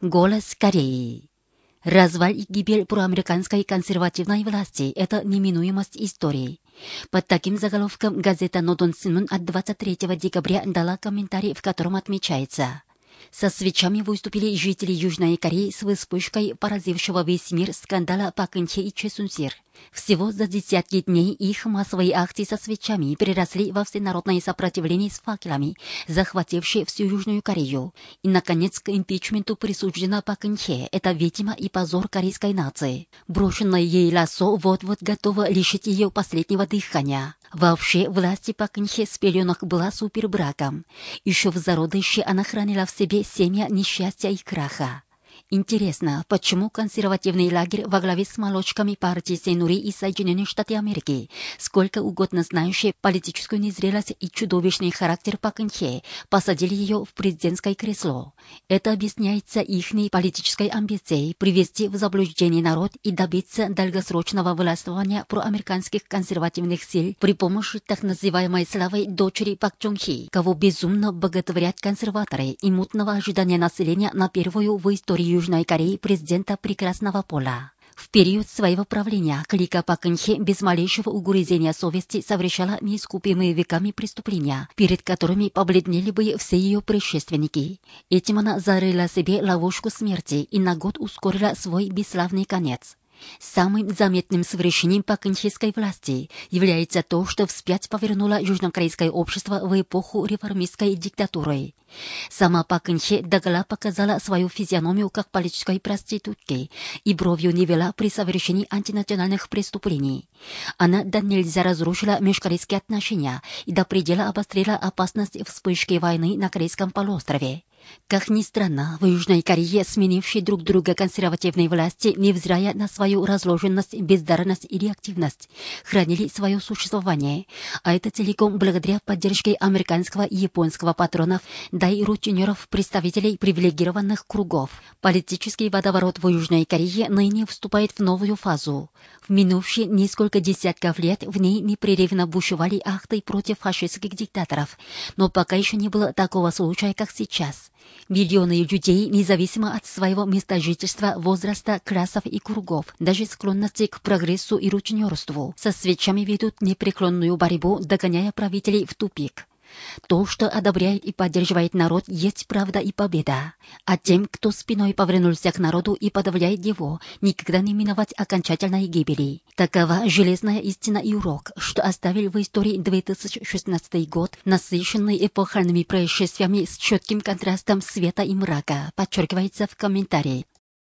Голос Кореи. Развал и гибель проамериканской консервативной власти – это неминуемость истории. Под таким заголовком газета «Нодон Синмун» от 23 декабря дала комментарий, в котором отмечается: со свечами выступили жители Южной Кореи с вспышкой поразившего весь мир скандала Пак Кын Хе и Чэ Сун Сир. Всего за десятки дней их массовые акции со свечами переросли во всенародное сопротивление с факелами, захватившие всю Южную Корею. И, наконец, к импичменту присуждена Пак Кын Хе. Это ведьма и позор корейской нации. Брошенное ей лассо вот-вот готово лишить ее последнего дыхания. Вообще, власти Пак Кын Хе с пеленок была супербраком. Еще в зародыше она хранила в себе семя несчастья и краха. Интересно, почему консервативный лагерь во главе с молочками партии Сейнури и Соединенных Штатов Америки, сколько угодно знающие политическую незрелость и чудовищный характер Пак Кын Хе, посадили ее в президентское кресло? Это объясняется ихней политической амбицией привести в заблуждение народ и добиться долгосрочного властвования проамериканских консервативных сил при помощи так называемой славы дочери Пак Чон Хи, кого безумно боготворят консерваторы и мутного ожидания населения на первую в истории Южной Кореи президента прекрасного пола. В период своего правления клика Пак Кын Хе без малейшего угрызения совести совершала неискупимые веками преступления, перед которыми побледнели бы все ее предшественники. Этим она зарыла себе ловушку смерти и на год ускорила свой бесславный конец. Самым заметным совершением Пак Кын Хеской власти является то, что вспять повернуло южнокорейское общество в эпоху реформистской диктатуры. Сама Пак Кын Хе догола показала свою физиономию как политической проститутки и бровью не вела при совершении антинациональных преступлений. Она да нельзя разрушила межкорейские отношения и до предела обострила опасность вспышки войны на Корейском полуострове. Как ни странно, в Южной Корее сменившие друг друга консервативные власти, невзирая на свою разложенность, бездарность и реактивность, хранили свое существование, а это целиком благодаря поддержке американского и японского патронов, да и рутинеров представителей привилегированных кругов. Политический водоворот в Южной Корее ныне вступает в новую фазу. В минувшие несколько десятков лет в ней непрерывно бушевали акты против фашистских диктаторов, но пока еще не было такого случая, как сейчас. Миллионы людей, независимо от своего места жительства, возраста, классов и кругов, даже склонности к прогрессу и рутинерству, со свечами ведут непреклонную борьбу, догоняя правителей в тупик. То, что одобряет и поддерживает народ, есть правда и победа. А тем, кто спиной повернулся к народу и подавляет его, никогда не миновать окончательной гибели. Такова железная истина и урок, что оставил в истории 2016 год, насыщенный эпохальными происшествиями с четким контрастом света и мрака, подчеркивается в комментарии.